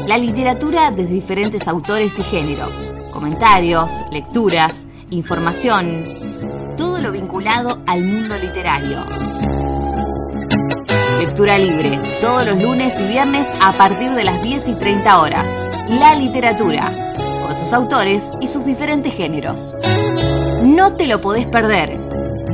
La literatura de diferentes autores y géneros, comentarios, lecturas, información, todo lo vinculado al mundo literario. Lectura libre, todos los lunes y viernes a partir de las 10:30 horas. La literatura, con sus autores y sus diferentes géneros. No te lo podés perder.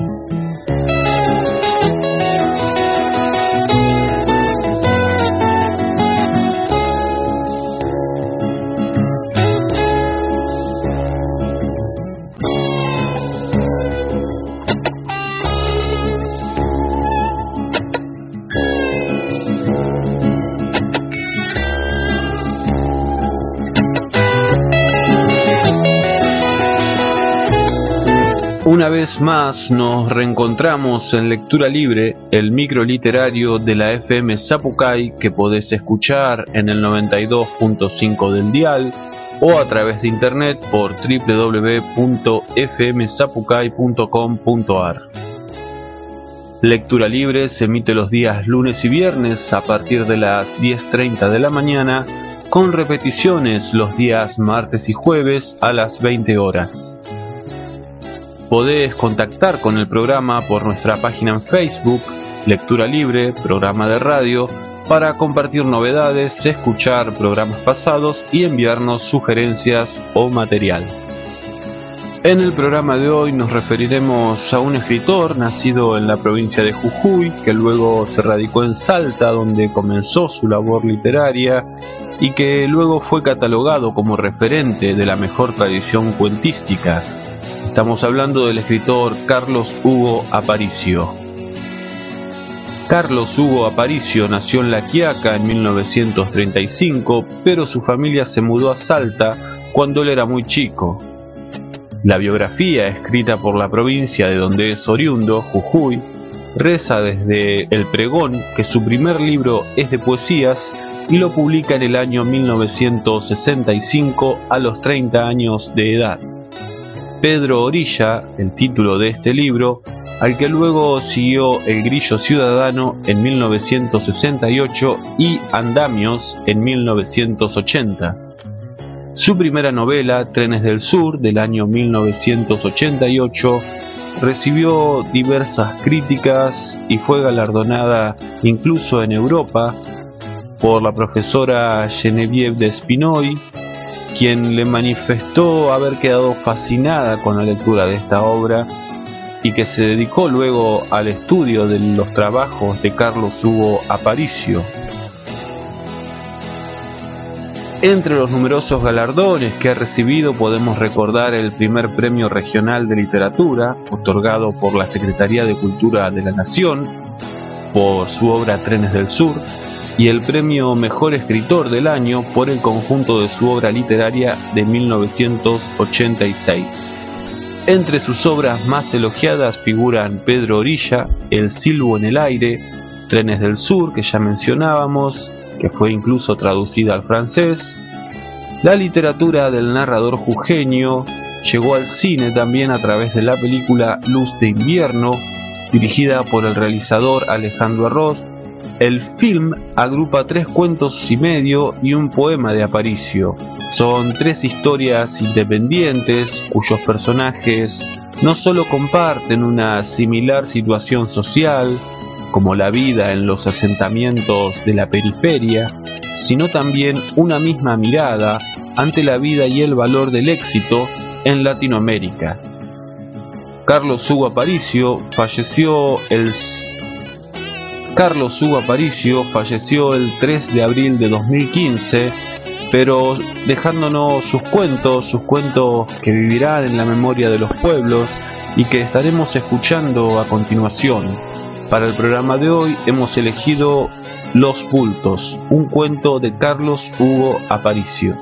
Una vez más nos reencontramos en Lectura Libre, el micro literario de la FM Zapucay que podés escuchar en el 92.5 del dial o a través de internet por www.fmzapucay.com.ar. Lectura Libre se emite los días lunes y viernes a partir de las 10:30 de la mañana, con repeticiones los días martes y jueves a las 20 horas. Podés contactar con el programa por nuestra página en Facebook, Lectura Libre, programa de radio, para compartir novedades, escuchar programas pasados y enviarnos sugerencias o material. En el programa de hoy nos referiremos a un escritor nacido en la provincia de Jujuy, que luego se radicó en Salta, donde comenzó su labor literaria y que luego fue catalogado como referente de la mejor tradición cuentística. Estamos hablando del escritor Carlos Hugo Aparicio. Carlos Hugo Aparicio nació en La Quiaca en 1935, pero su familia se mudó a Salta cuando él era muy chico. La biografía, escrita por la provincia de donde es oriundo, Jujuy, reza desde El Pregón que su primer libro es de poesías y lo publica en el año 1965 a los 30 años de edad. Pedro Orilla, el título de este libro, al que luego siguió El Grillo Ciudadano en 1968 y Andamios en 1980. Su primera novela, Trenes del Sur, del año 1988, recibió diversas críticas y fue galardonada incluso en Europa por la profesora Geneviève Despinoy, quien le manifestó haber quedado fascinada con la lectura de esta obra y que se dedicó luego al estudio de los trabajos de Carlos Hugo Aparicio. Entre los numerosos galardones que ha recibido podemos recordar el primer Premio Regional de Literatura, otorgado por la Secretaría de Cultura de la Nación, por su obra Trenes del Sur, y el premio Mejor Escritor del Año por el conjunto de su obra literaria de 1986. Entre sus obras más elogiadas figuran Pedro Orilla, El Silbo en el Aire, Trenes del Sur, que ya mencionábamos, que fue incluso traducida al francés. La literatura del narrador jujeño llegó al cine también a través de la película Luz de Invierno, dirigida por el realizador Alejandro Arroz. El film agrupa 3 cuentos y medio y un poema de Aparicio. Son 3 historias independientes cuyos personajes no solo comparten una similar situación social, como la vida en los asentamientos de la periferia, sino también una misma mirada ante la vida y el valor del éxito en Latinoamérica. Carlos Hugo Aparicio falleció el 3 de abril de 2015, pero dejándonos sus cuentos que vivirán en la memoria de los pueblos y que estaremos escuchando a continuación. Para el programa de hoy hemos elegido Los Bultos, un cuento de Carlos Hugo Aparicio.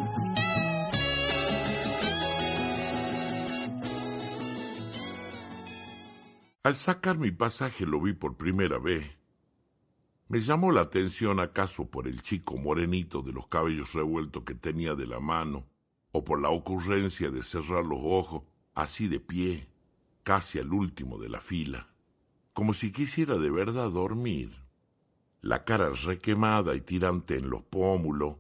Al sacar mi pasaje lo vi por primera vez. Me llamó la atención acaso por el chico morenito de los cabellos revueltos que tenía de la mano, o por la ocurrencia de cerrar los ojos así de pie, casi al último de la fila, como si quisiera de verdad dormir. La cara requemada y tirante en los pómulos,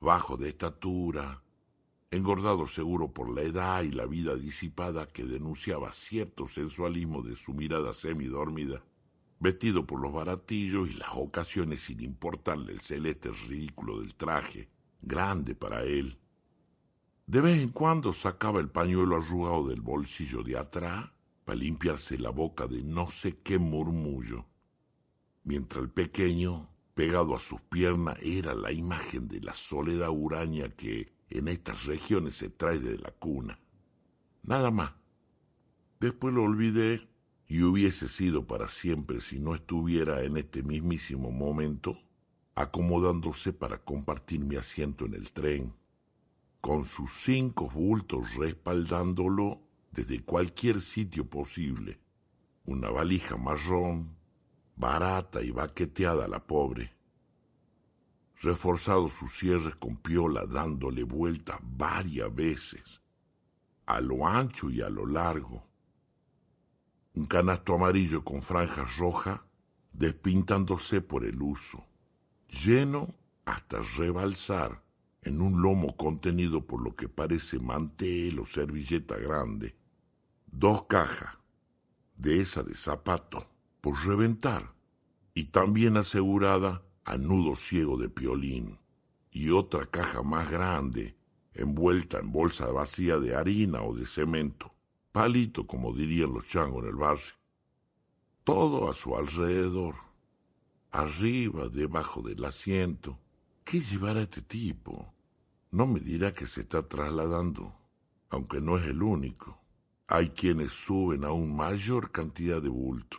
bajo de estatura, engordado seguro por la edad y la vida disipada que denunciaba cierto sensualismo de su mirada semidormida, vestido por los baratillos y las ocasiones sin importarle el celeste ridículo del traje, grande para él. De vez en cuando sacaba el pañuelo arrugado del bolsillo de atrás para limpiarse la boca de no sé qué murmullo, mientras el pequeño, pegado a sus piernas, era la imagen de la soledad huraña que en estas regiones se trae de la cuna. Nada más. Después lo olvidé y hubiese sido para siempre si no estuviera en este mismísimo momento acomodándose para compartir mi asiento en el tren, con sus 5 bultos respaldándolo desde cualquier sitio posible. Una valija marrón, barata y baqueteada la pobre. Reforzado sus cierres con piola dándole vuelta varias veces, a lo ancho y a lo largo. Un canasto amarillo con franjas rojas despintándose por el uso, lleno hasta rebalsar en un lomo contenido por lo que parece mantel o servilleta grande. 2 cajas, de esa de zapato, por reventar, y también asegurada a nudo ciego de piolín, y otra caja más grande, envuelta en bolsa vacía de harina o de cemento, palito como dirían los changos en el barrio. Todo a su alrededor, arriba, debajo del asiento. ¿Qué llevará este tipo? No me dirá que se está trasladando, aunque no es el único. Hay quienes suben aún mayor cantidad de bultos.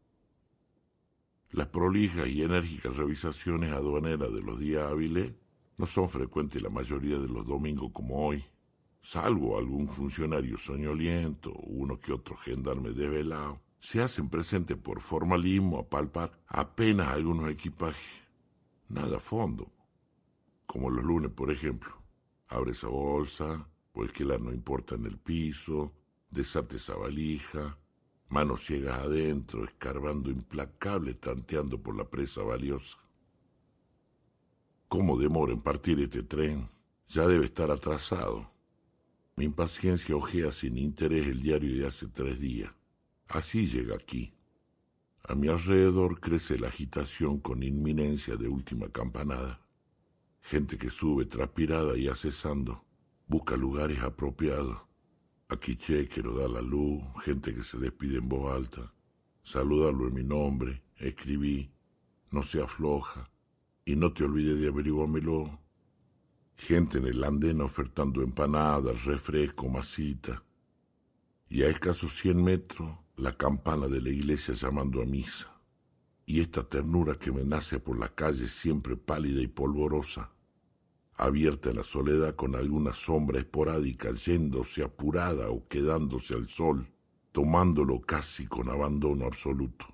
Las prolijas y enérgicas revisaciones aduaneras de los días hábiles no son frecuentes la mayoría de los domingos como hoy, salvo algún funcionario soñoliento o uno que otro gendarme desvelado. Se hacen presentes por formalismo a palpar apenas algunos equipajes. Nada a fondo, como los lunes, por ejemplo. Abre esa bolsa, o el que la no importa en el piso, desate esa valija, manos ciegas adentro, escarbando implacable, tanteando por la presa valiosa. ¿Cómo demora en partir este tren? Ya debe estar atrasado. Mi impaciencia ojea sin interés el diario de hace 3 días. Así llega aquí. A mi alrededor crece la agitación con inminencia de última campanada. Gente que sube transpirada y acesando, busca lugares apropiados. Aquí chequero da la luz, gente que se despide en voz alta. Saludarlo en mi nombre, escribí, no se afloja, y no te olvides de averiguármelo. Gente en el andén ofertando empanadas, refresco, masita. Y a escasos 100 metros, la campana de la iglesia llamando a misa. Y esta ternura que me nace por la calle siempre pálida y polvorosa, abierta en la soledad con alguna sombra esporádica, yéndose apurada o quedándose al sol, tomándolo casi con abandono absoluto.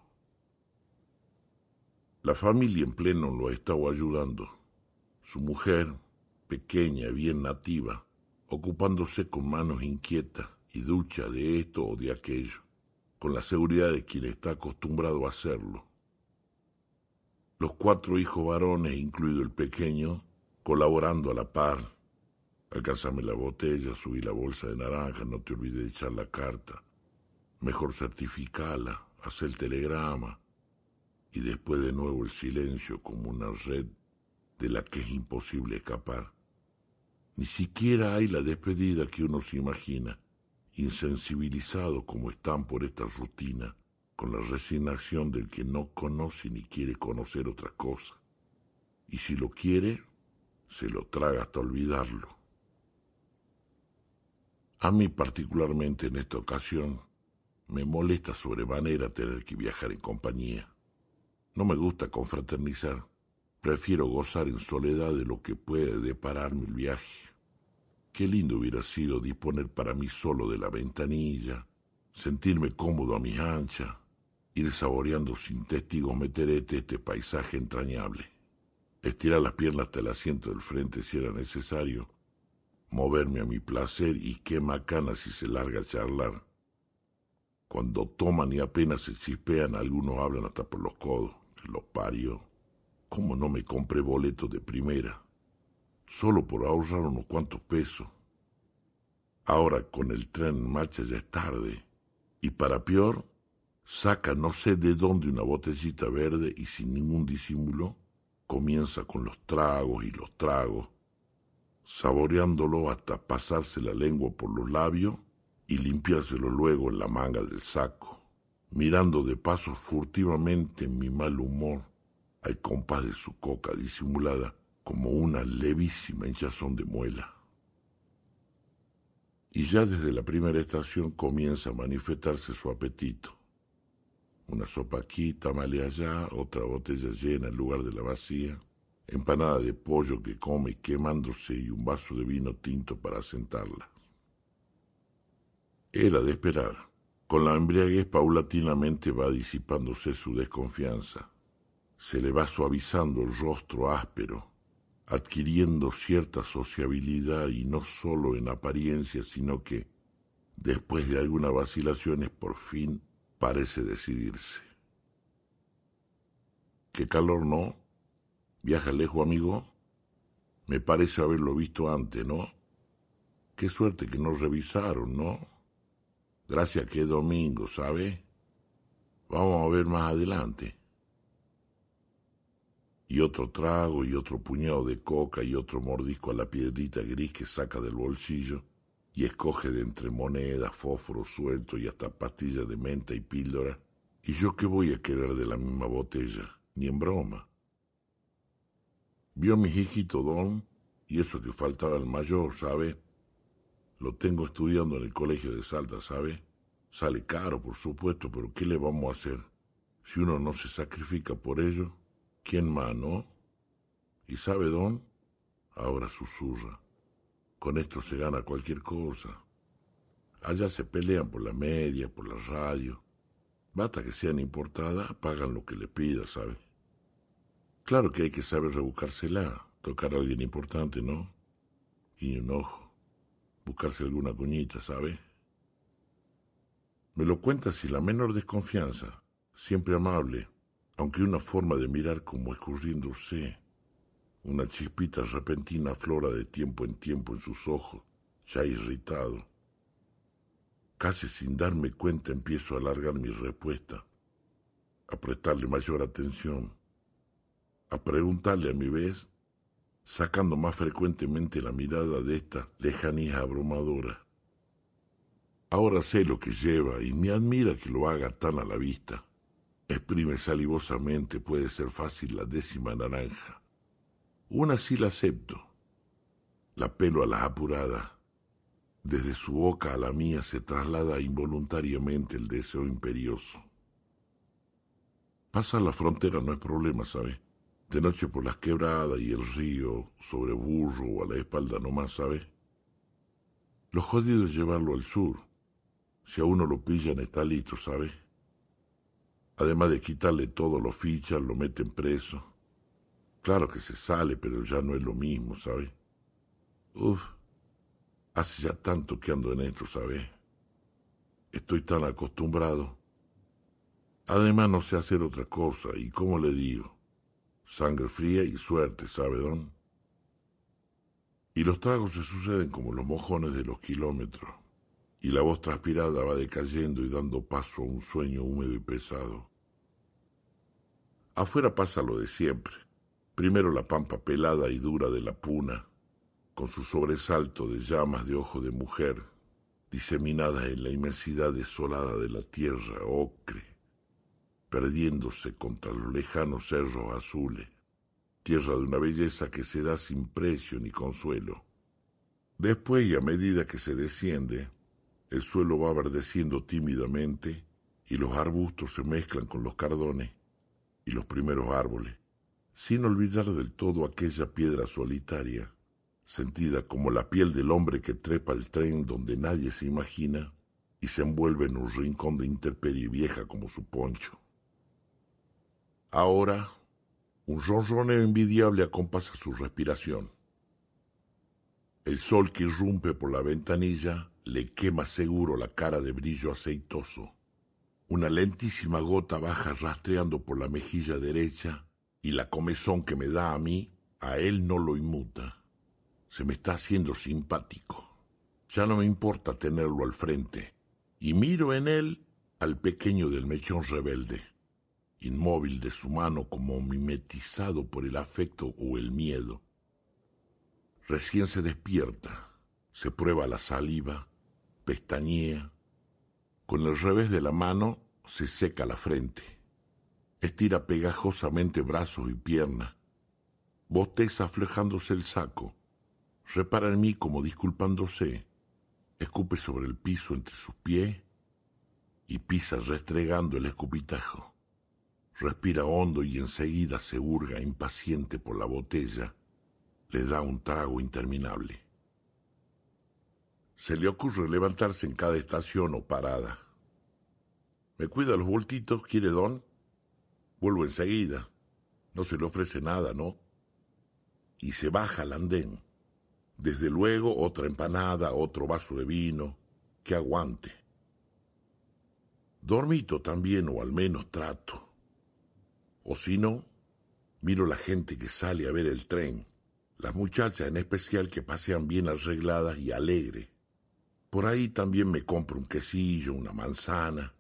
La familia en pleno lo ha estado ayudando. Su mujer, pequeña, bien nativa, ocupándose con manos inquietas y ducha de esto o de aquello, con la seguridad de quien está acostumbrado a hacerlo. Los 4 hijos varones, incluido el pequeño, colaborando a la par. Alcánzame la botella, subí la bolsa de naranja, no te olvides de echar la carta. Mejor certificala, haz el telegrama. Y después de nuevo el silencio como una red de la que es imposible escapar. Ni siquiera hay la despedida que uno se imagina, insensibilizado como están por esta rutina, con la resignación del que no conoce ni quiere conocer otra cosa. Y si lo quiere, se lo traga hasta olvidarlo. A mí particularmente en esta ocasión me molesta sobremanera tener que viajar en compañía. No me gusta confraternizar, prefiero gozar en soledad de lo que puede depararme el viaje. Qué lindo hubiera sido disponer para mí solo de la ventanilla, sentirme cómodo a mis anchas, ir saboreando sin testigos meterete este paisaje entrañable. Estirar las piernas hasta el asiento del frente si era necesario, moverme a mi placer y qué macana si se larga a charlar. Cuando toman y apenas se chispean, algunos hablan hasta por los codos. Que los parió. ¿Cómo no me compré boletos de primera? solo por ahorrar unos cuantos pesos. Ahora con el tren en marcha ya es tarde, y para peor, saca no sé de dónde una botellita verde y sin ningún disimulo comienza con los tragos y los tragos, saboreándolo hasta pasarse la lengua por los labios y limpiárselo luego en la manga del saco, mirando de paso furtivamente en mi mal humor al compás de su coca disimulada como una levísima hinchazón de muela. Y ya desde la primera estación comienza a manifestarse su apetito. Una sopa aquí, tamale allá, otra botella llena en lugar de la vacía, empanada de pollo que come quemándose y un vaso de vino tinto para sentarla. Era de esperar. Con la embriaguez paulatinamente va disipándose su desconfianza. Se le va suavizando el rostro áspero, adquiriendo cierta sociabilidad y no solo en apariencia, sino que, después de algunas vacilaciones, por fin parece decidirse. ¿Qué calor, no? ¿Viaja lejos, amigo? Me parece haberlo visto antes, ¿no? Qué suerte que nos revisaron, ¿no? Gracias que es domingo, ¿sabe? Vamos a ver más adelante. Y otro trago y otro puñado de coca y otro mordisco a la piedrita gris que saca del bolsillo y escoge de entre monedas, fósforos sueltos y hasta pastillas de menta y píldora. ¿Y yo qué voy a querer de la misma botella? Ni en broma. Vio mi hijito Don, y eso que faltaba el mayor, ¿sabe? Lo tengo estudiando en el colegio de Salta, ¿sabe? Sale caro, por supuesto, pero ¿qué le vamos a hacer? Si uno no se sacrifica por ello, ¿quién más, no? ¿Y sabe, Don? Ahora susurra. Con esto se gana cualquier cosa. Allá se pelean por la media, por la radio. Basta que sean importadas, pagan lo que le pida, ¿sabe? Claro que hay que saber rebuscársela, tocar a alguien importante, ¿no? Y un ojo, buscarse alguna cuñita, ¿sabe? Me lo cuenta sin la menor desconfianza, siempre amable, aunque una forma de mirar como escurriéndose. Una chispita repentina aflora de tiempo en tiempo en sus ojos, ya irritado. Casi sin darme cuenta empiezo a alargar mi respuesta, a prestarle mayor atención, a preguntarle a mi vez, sacando más frecuentemente la mirada de esta lejanía abrumadora. Ahora sé lo que lleva y me admira que lo haga tan a la vista. Exprime salivosamente, puede ser fácil la 10ª naranja. Una sí la acepto. La pelo a las apuradas. Desde su boca a la mía se traslada involuntariamente el deseo imperioso. Pasar la frontera no es problema, ¿sabe? De noche por las quebradas y el río, sobre burro o a la espalda nomás, ¿sabe? Lo jodido es llevarlo al sur. Si a uno lo pillan está listo, ¿sabe? Además de quitarle todo, lo fichan, lo meten preso. Claro que se sale, pero ya no es lo mismo, ¿sabe? Hace ya tanto que ando en esto, ¿sabe? Estoy tan acostumbrado. Además no sé hacer otra cosa, y ¿cómo le digo? Sangre fría y suerte, ¿sabe, Don? Y los tragos se suceden como los mojones de los kilómetros, y la voz transpirada va decayendo y dando paso a un sueño húmedo y pesado. Afuera pasa lo de siempre. Primero la pampa pelada y dura de la puna, con su sobresalto de llamas de ojo de mujer, diseminadas en la inmensidad desolada de la tierra ocre, perdiéndose contra los lejanos cerros azules, tierra de una belleza que se da sin precio ni consuelo. Después, y a medida que se desciende, el suelo va verdeciendo tímidamente y los arbustos se mezclan con los cardones y los primeros árboles, sin olvidar del todo aquella piedra solitaria, sentida como la piel del hombre que trepa el tren donde nadie se imagina y se envuelve en un rincón de intemperie vieja como su poncho. Ahora, un ronroneo envidiable acompasa su respiración. El sol que irrumpe por la ventanilla le quema seguro la cara de brillo aceitoso. Una lentísima gota baja rastreando por la mejilla derecha y la comezón que me da a mí, a él no lo inmuta. se me está haciendo simpático. Ya no me importa tenerlo al frente, y miro en él al pequeño del mechón rebelde, inmóvil de su mano como mimetizado por el afecto o el miedo. Recién se despierta, se prueba la saliva, pestañea, con el revés de la mano se seca la frente, estira pegajosamente brazos y piernas, bosteza aflojándose el saco, repara en mí como disculpándose, escupe sobre el piso entre sus pies y pisa restregando el escupitajo. Respira hondo y enseguida se hurga impaciente por la botella. Le da un trago interminable. Se le ocurre levantarse en cada estación o parada. ¿Me cuida los bultitos, quiere don? Vuelvo enseguida. No se le ofrece nada, ¿no? Y se baja al andén. Desde luego otra empanada, otro vaso de vino, que aguante. Dormito también, o al menos trato. O si no, miro la gente que sale a ver el tren, las muchachas en especial que pasean bien arregladas y alegres. Por ahí también me compro un quesillo, una manzana.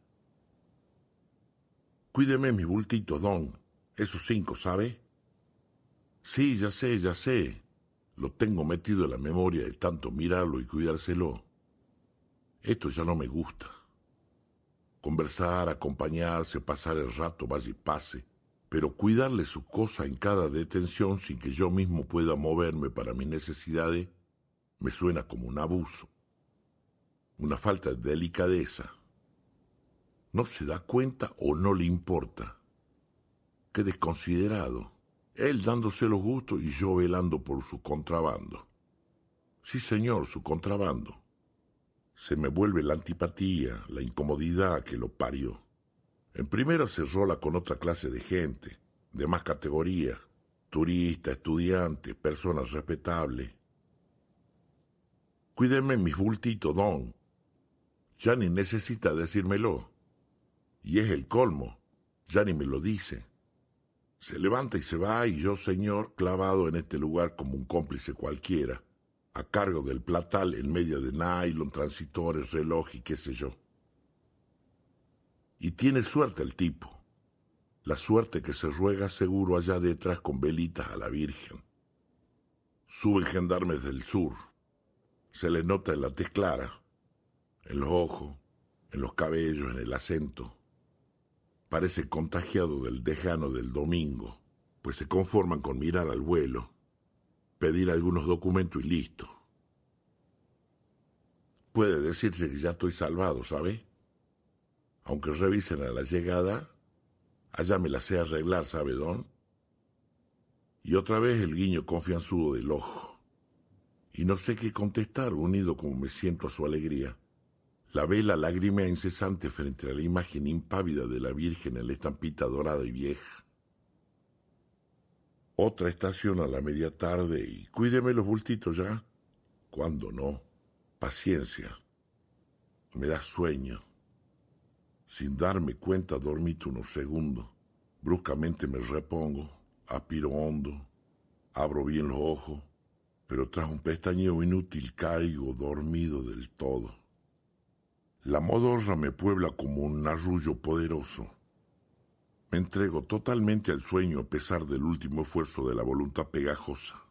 Cuídeme mis bultitos, don, esos 5, ¿sabe? Sí, ya sé. Lo tengo metido en la memoria de tanto mirarlo y cuidárselo. Esto ya no me gusta. Conversar, acompañarse, pasar el rato, vaya y pase, pero cuidarle sus cosas en cada detención sin que yo mismo pueda moverme para mis necesidades, me suena como un abuso, una falta de delicadeza. ¿No se da cuenta o no le importa? Qué desconsiderado. Él dándose los gustos y yo velando por su contrabando. Sí, señor, su contrabando. Se me vuelve la antipatía, la incomodidad que lo parió. En primera se rola con otra clase de gente, de más categoría, turistas, estudiantes, personas respetables. Cuídeme mis bultitos, don. Ya ni necesita decírmelo. Y es el colmo, ya ni me lo dice. Se levanta y se va, y yo, señor, clavado en este lugar como un cómplice cualquiera, a cargo del platal en medio de nylon, transitores, reloj y qué sé yo. Y tiene suerte el tipo, la suerte que se ruega seguro allá detrás con velitas a la Virgen. Suben gendarmes del sur, se le nota en la tez clara, en los ojos, en los cabellos, en el acento. Parece contagiado del dejano del domingo, pues se conforman con mirar al vuelo, pedir algunos documentos y listo. Puede decirse que ya estoy salvado, ¿sabe? Aunque revisen a la llegada, allá me la sé arreglar, ¿sabe, don? Y otra vez el guiño confianzudo del ojo. Y no sé qué contestar, unido como me siento a su alegría. La vela lagrimea incesante frente a la imagen impávida de la Virgen en la estampita dorada y vieja. Otra estación a la media tarde y cuídeme los bultitos ya. ¿Cuándo no? Paciencia. Me da sueño. Sin darme cuenta dormito unos segundos. Bruscamente me repongo, aspiro hondo, abro bien los ojos, pero tras un pestañeo inútil caigo dormido del todo. La modorra me puebla como un arrullo poderoso. Me entrego totalmente al sueño a pesar del último esfuerzo de la voluntad pegajosa.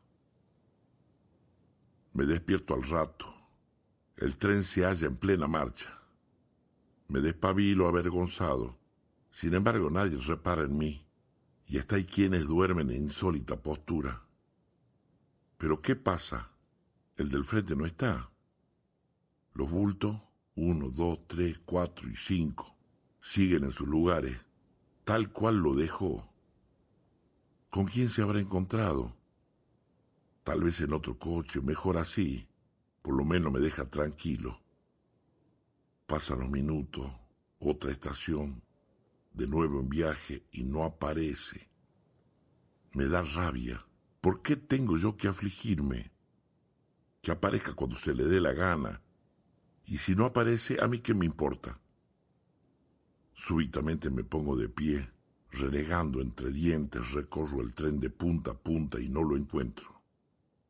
Me despierto al rato. El tren se halla en plena marcha. Me despabilo avergonzado. Sin embargo, nadie repara en mí. Y hasta hay quienes duermen en insólita postura. ¿Pero qué pasa? El del frente no está. Los bultos, 1, 2, 3, 4 y 5, siguen en sus lugares, tal cual lo dejó. ¿Con quién se habrá encontrado? Tal vez en otro coche, mejor así, por lo menos me deja tranquilo. Pasan los minutos, otra estación, de nuevo en viaje y no aparece. Me da rabia. ¿Por qué tengo yo que afligirme? Que aparezca cuando se le dé la gana. Y si no aparece, ¿a mí qué me importa? Súbitamente me pongo de pie, renegando entre dientes, recorro el tren de punta a punta y no lo encuentro.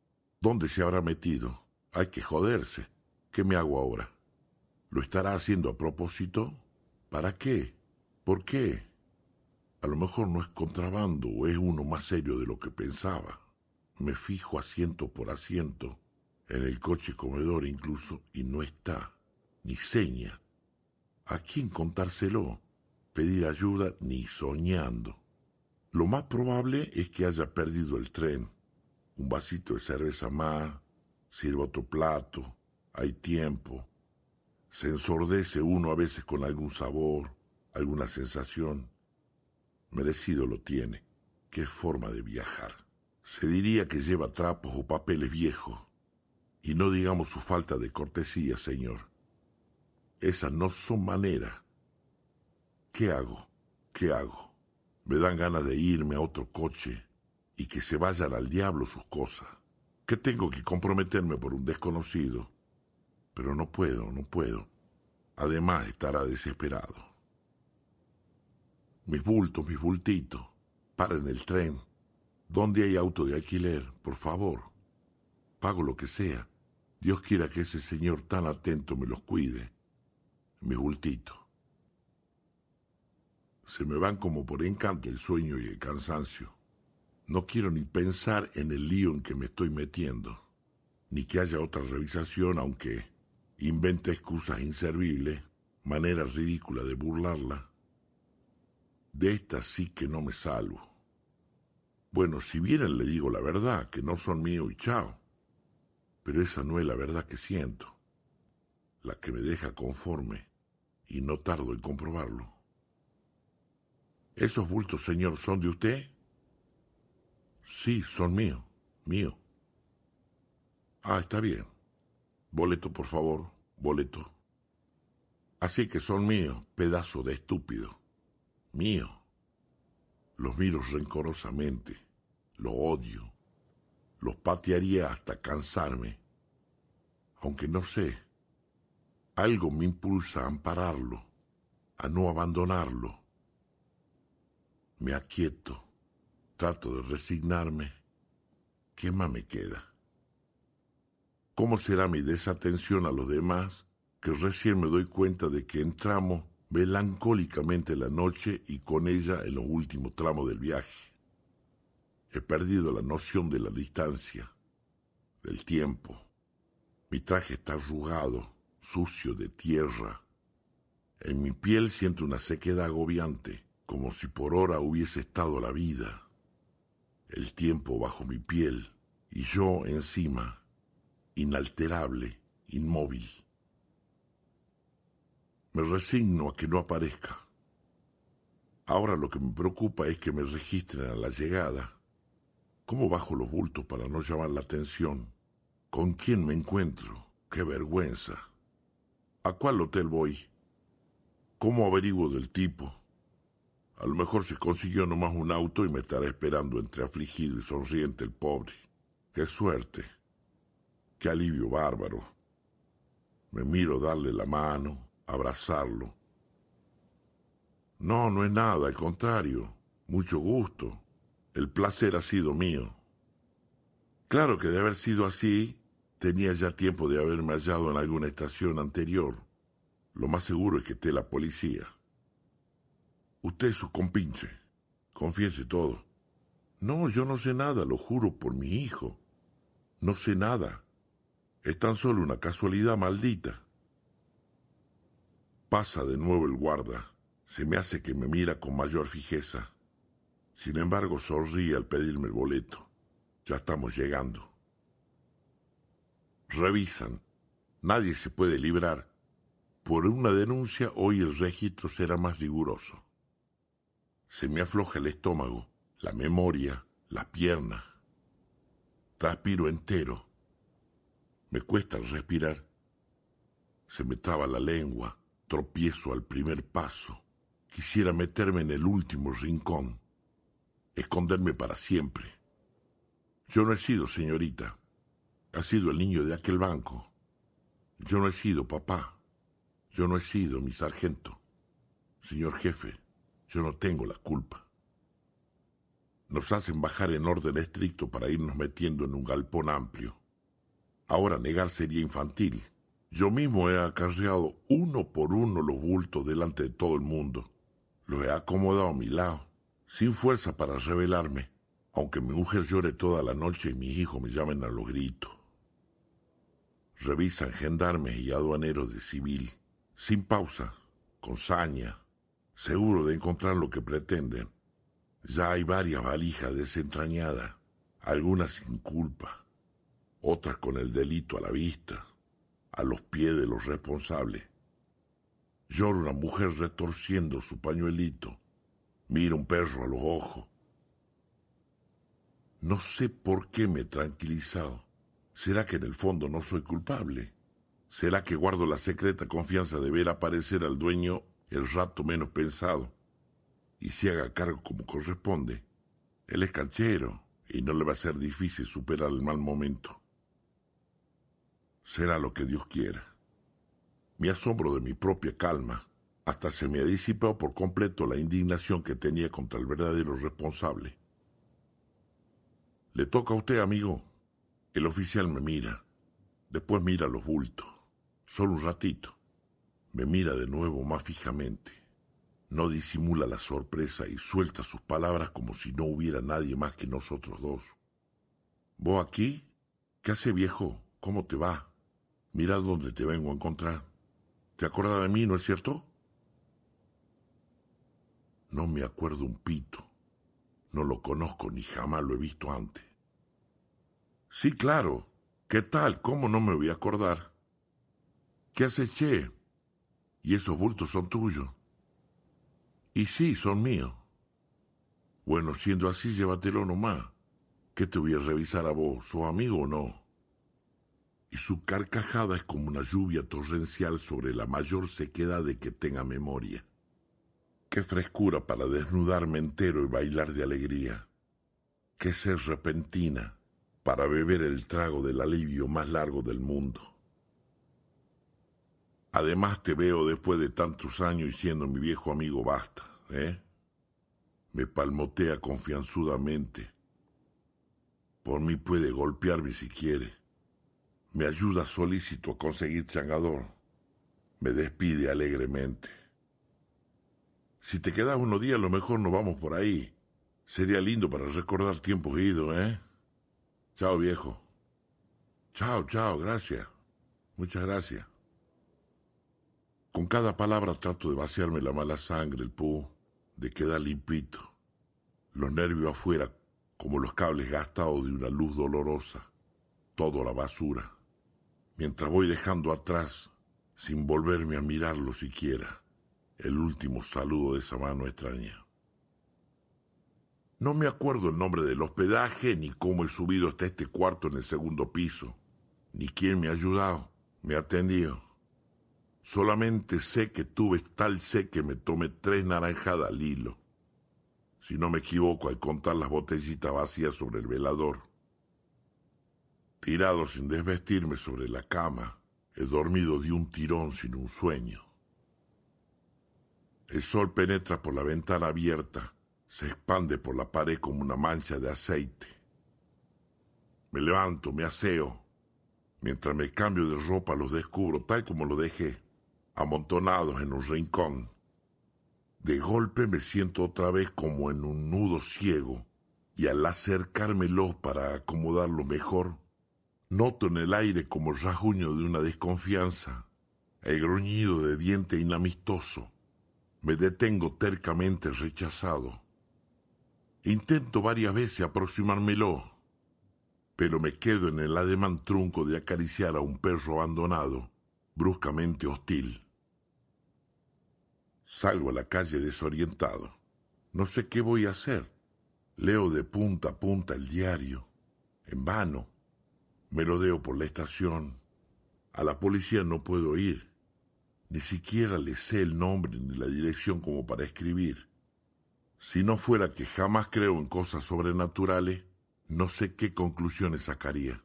¿Dónde se habrá metido? Hay que joderse. ¿Qué me hago ahora? ¿Lo estará haciendo a propósito? ¿Para qué? ¿Por qué? A lo mejor no es contrabando o es uno más serio de lo que pensaba. Me fijo asiento por asiento, en el coche comedor incluso, y no está, ni seña. ¿A quién contárselo? Pedir ayuda ni soñando. Lo más probable es que haya perdido el tren. Un vasito de cerveza más, sirva otro plato, hay tiempo. Se ensordece uno a veces con algún sabor, alguna sensación. Merecido lo tiene. Qué forma de viajar. Se diría que lleva trapos o papeles viejos. Y no digamos su falta de cortesía, señor. Esas no son maneras. ¿Qué hago? ¿Qué hago? Me dan ganas de irme a otro coche y que se vayan al diablo sus cosas. Que tengo que comprometerme por un desconocido. Pero no puedo. Además estará desesperado. Mis bultitos. Paren el tren. ¿Dónde hay auto de alquiler? Por favor. Pago lo que sea. Dios quiera que ese señor tan atento me los cuide. Mis bultitos. Se me van como por encanto el sueño y el cansancio. No quiero ni pensar en el lío en que me estoy metiendo, ni que haya otra revisación, aunque invente excusas inservibles, maneras ridículas de burlarla. De estas sí que no me salvo. Bueno, si vienen le digo la verdad, que no son míos y chao. Pero esa no es la verdad que siento, la que me deja conforme, y no tardo en comprobarlo. ¿Esos bultos, señor, son de usted? Sí, son míos. Ah, está bien. Boleto, por favor, boleto. Así que son míos, pedazo de estúpido. Míos. Los miro rencorosamente, los odio, los patearía hasta cansarme. Aunque no sé, algo me impulsa a ampararlo, a no abandonarlo. Me aquieto, trato de resignarme. ¿Qué más me queda? ¿Cómo será mi desatención a los demás que recién me doy cuenta de que entramos melancólicamente la noche y con ella en los últimos tramos del viaje? He perdido la noción de la distancia, del tiempo. Mi traje está arrugado, sucio de tierra. En mi piel siento una sequedad agobiante, como si por hora hubiese estado la vida. El tiempo bajo mi piel y yo encima, inalterable, inmóvil. Me resigno a que no aparezca. Ahora lo que me preocupa es que me registren a la llegada. ¿Cómo bajo los bultos para no llamar la atención? ¿Con quién me encuentro? ¡Qué vergüenza! ¿A cuál hotel voy? ¿Cómo averiguo del tipo? A lo mejor se consiguió nomás un auto y me estará esperando entre afligido y sonriente el pobre. ¡Qué suerte! ¡Qué alivio bárbaro! Me miro darle la mano, abrazarlo. No, no es nada, al contrario. Mucho gusto. El placer ha sido mío. Claro que de haber sido así, tenía ya tiempo de haberme hallado en alguna estación anterior. Lo más seguro es que esté la policía. Usted es su compinche. Confiese todo. No, yo no sé nada, lo juro por mi hijo. No sé nada. Es tan solo una casualidad maldita. Pasa de nuevo el guarda. Se me hace que me mira con mayor fijeza. Sin embargo, sonríe al pedirme el boleto. Ya estamos llegando. Revisan. Nadie se puede librar. Por una denuncia, hoy el registro será más riguroso. Se me afloja el estómago, la memoria, las piernas. Transpiro entero. Me cuesta respirar. Se me traba la lengua. Tropiezo al primer paso. Quisiera meterme en el último rincón. Esconderme para siempre. Yo no he sido señorita. Ha sido el niño de aquel banco. Yo no he sido papá. Yo no he sido mi sargento. Señor jefe, yo no tengo la culpa. Nos hacen bajar en orden estricto para irnos metiendo en un galpón amplio. Ahora negar sería infantil. Yo mismo he acarreado uno por uno los bultos delante de todo el mundo. Los he acomodado a mi lado, sin fuerza para rebelarme, aunque mi mujer llore toda la noche y mis hijos me llamen a los gritos. Revisan gendarmes y aduaneros de civil, sin pausa, con saña, seguro de encontrar lo que pretenden. Ya hay varias valijas desentrañadas, algunas sin culpa, otras con el delito a la vista, a los pies de los responsables. Llora una mujer retorciendo su pañuelito, mira un perro a los ojos. No sé por qué me he tranquilizado. ¿Será que en el fondo no soy culpable? ¿Será que guardo la secreta confianza de ver aparecer al dueño el rato menos pensado y se haga cargo como corresponde? Él es canchero y no le va a ser difícil superar el mal momento. Será lo que Dios quiera. Me asombro de mi propia calma. Hasta se me ha disipado por completo la indignación que tenía contra el verdadero responsable. ¿Le toca a usted, amigo? El oficial me mira. Después mira los bultos. Solo un ratito. Me mira de nuevo más fijamente. No disimula la sorpresa y suelta sus palabras como si no hubiera nadie más que nosotros dos. ¿Vos aquí? ¿Qué hace, viejo? ¿Cómo te va? Mira dónde te vengo a encontrar. ¿Te acuerdas de mí, no es cierto? No me acuerdo un pito. No lo conozco ni jamás lo he visto antes. Sí, claro. ¿Qué tal? ¿Cómo no me voy a acordar? ¿Qué haces, che? ¿Y esos bultos son tuyos? Y sí, son míos. Bueno, siendo así, llévatelo nomás. ¿Qué te voy a revisar a vos? ¿Sos amigo o no? Y su carcajada es como una lluvia torrencial sobre la mayor sequedad de que tenga memoria. Qué frescura para desnudarme entero y bailar de alegría. Qué sed repentina para beber el trago del alivio más largo del mundo. Además te veo después de tantos años y siendo mi viejo amigo basta, ¿eh? Me palmotea confianzudamente. Por mí puede golpearme si quiere. Me ayuda solícito a conseguir changador. Me despide alegremente. Si te quedas unos días, a lo mejor nos vamos por ahí. Sería lindo para recordar tiempos idos, ¿eh? Chao, viejo. Chao, gracias. Muchas gracias. Con cada palabra trato de vaciarme la mala sangre, el pus, de quedar limpito. Los nervios afuera, como los cables gastados de una luz dolorosa. Todo a la basura. Mientras voy dejando atrás, sin volverme a mirarlo siquiera, el último saludo de esa mano extraña. No me acuerdo el nombre del hospedaje, ni cómo he subido hasta este cuarto en el segundo piso, ni quién me ha ayudado, me ha atendido. Solamente sé que tuve tal sed que me tomé 3 naranjadas al hilo. Si no me equivoco al contar las botellitas vacías sobre el velador. Tirado sin desvestirme sobre la cama, he dormido de un tirón sin un sueño. El sol penetra por la ventana abierta, se expande por la pared como una mancha de aceite. Me levanto, me aseo. Mientras me cambio de ropa los descubro tal como los dejé, amontonados en un rincón. De golpe me siento otra vez como en un nudo ciego, y al acercármelos para acomodarlo mejor, noto en el aire como el rasguño de una desconfianza, el gruñido de diente inamistoso. Me detengo tercamente rechazado. Intento varias veces aproximármelo, pero me quedo en el ademán trunco de acariciar a un perro abandonado, bruscamente hostil. Salgo a la calle desorientado. No sé qué voy a hacer. Leo de punta a punta el diario. En vano. Merodeo por la estación. A la policía no puedo ir. Ni siquiera le sé el nombre ni la dirección como para escribir. Si no fuera que jamás creo en cosas sobrenaturales, no sé qué conclusiones sacaría.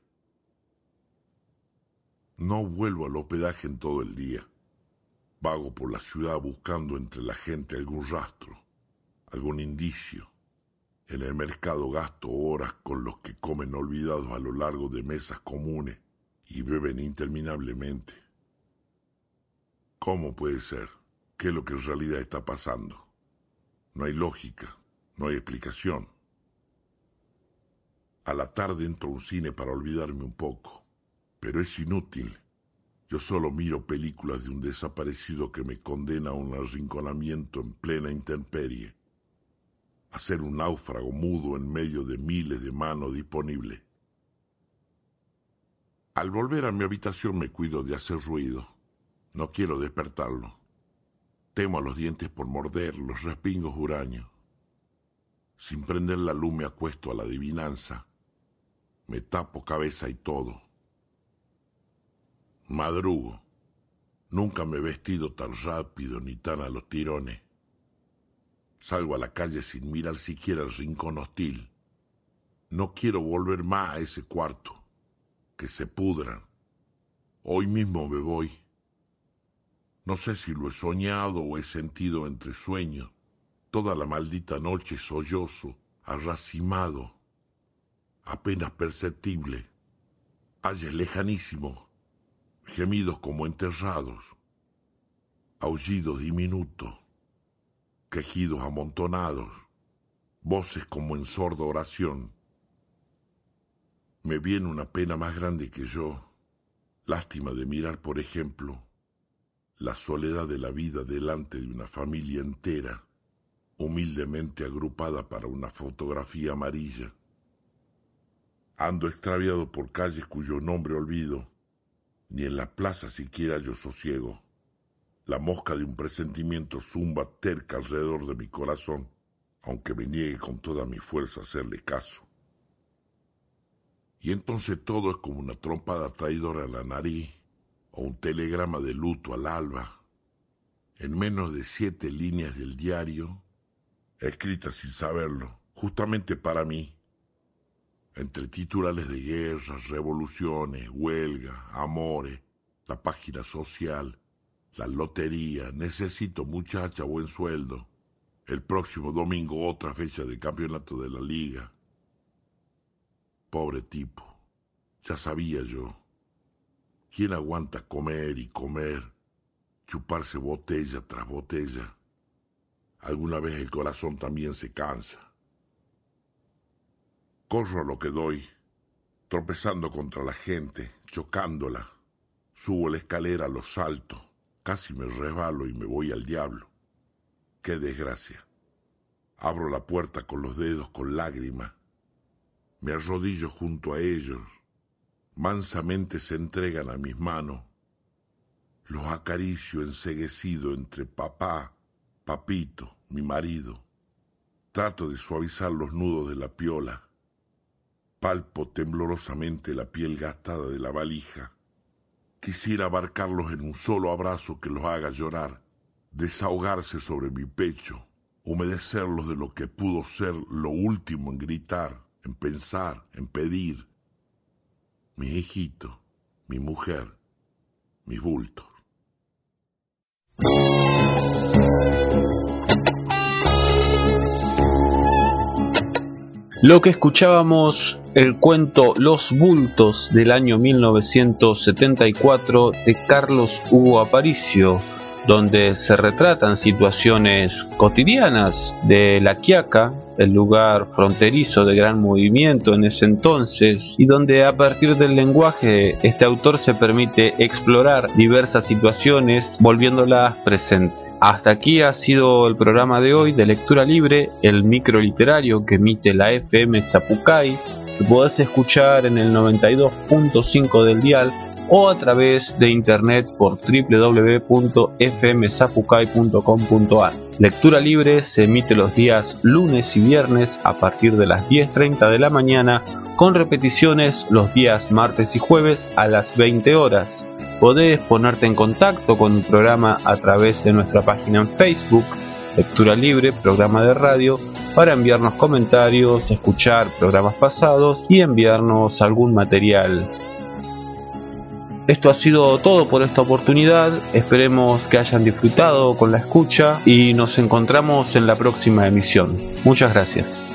No vuelvo al hospedaje en todo el día. Vago por la ciudad buscando entre la gente algún rastro, algún indicio. En el mercado gasto horas con los que comen olvidados a lo largo de mesas comunes y beben interminablemente. ¿Cómo puede ser? ¿Qué es lo que en realidad está pasando? No hay lógica, no hay explicación. A la tarde entro a un cine para olvidarme un poco, pero es inútil. Yo solo miro películas de un desaparecido que me condena a un arrinconamiento en plena intemperie, a ser un náufrago mudo en medio de miles de manos disponibles. Al volver a mi habitación me cuido de hacer ruido. No quiero despertarlo. Temo a los dientes por morder los respingos huraños. Sin prender la luz me acuesto a la adivinanza. Me tapo cabeza y todo. Madrugo. Nunca me he vestido tan rápido ni tan a los tirones. Salgo a la calle sin mirar siquiera el rincón hostil. No quiero volver más a ese cuarto. Que se pudran. Hoy mismo me voy. No sé si lo he soñado o he sentido entre sueños. Toda la maldita noche sollozo, arracimado, apenas perceptible. Ayes lejanísimos, gemidos como enterrados, aullidos diminutos, quejidos amontonados, voces como en sorda oración. Me viene una pena más grande que yo, lástima de mirar, por ejemplo, la soledad de la vida delante de una familia entera, humildemente agrupada para una fotografía amarilla. Ando extraviado por calles cuyo nombre olvido, ni en la plaza siquiera hallo sosiego. La mosca de un presentimiento zumba terca alrededor de mi corazón, aunque me niegue con toda mi fuerza a hacerle caso. Y entonces todo es como una trompada traidora a la nariz, o un telegrama de luto al alba. En menos de 7 líneas del diario, escritas sin saberlo, justamente para mí, entre titulares de guerras, revoluciones, huelga, amores, la página social, la lotería, necesito muchacha, buen sueldo, el próximo domingo otra fecha de campeonato de la liga. Pobre tipo, ya sabía yo. ¿Quién aguanta comer y comer, chuparse botella tras botella? Alguna vez el corazón también se cansa. Corro a lo que doy, tropezando contra la gente, chocándola. Subo la escalera a lo salto, casi me resbalo y me voy al diablo. ¡Qué desgracia! Abro la puerta con los dedos con lágrimas. Me arrodillo junto a ellos. Mansamente se entregan a mis manos. Los acaricio enceguecido entre papá, papito, mi marido. Trato de suavizar los nudos de la piola. Palpo temblorosamente la piel gastada de la valija. Quisiera abarcarlos en un solo abrazo que los haga llorar, desahogarse sobre mi pecho, humedecerlos de lo que pudo ser lo último en gritar, en pensar, en pedir. Mi hijito, mi mujer, mis bultos. Lo que escuchábamos, el cuento Los Bultos del año 1974 de Carlos Hugo Aparicio, donde se retratan situaciones cotidianas de La Quiaca, el lugar fronterizo de gran movimiento en ese entonces, y donde a partir del lenguaje este autor se permite explorar diversas situaciones volviéndolas presentes. Hasta aquí ha sido el programa de hoy de Lectura Libre, el microliterario que emite la FM Zapucay, que podés escuchar en el 92.5 del dial o a través de internet por www.fmzapucay.com.ar. Lectura Libre se emite los días lunes y viernes a partir de las 10:30 de la mañana, con repeticiones los días martes y jueves a las 20 horas. Podés ponerte en contacto con el programa a través de nuestra página en Facebook, Lectura Libre, programa de radio, para enviarnos comentarios, escuchar programas pasados y enviarnos algún material. Esto ha sido todo por esta oportunidad, esperemos que hayan disfrutado con la escucha y nos encontramos en la próxima emisión. Muchas gracias.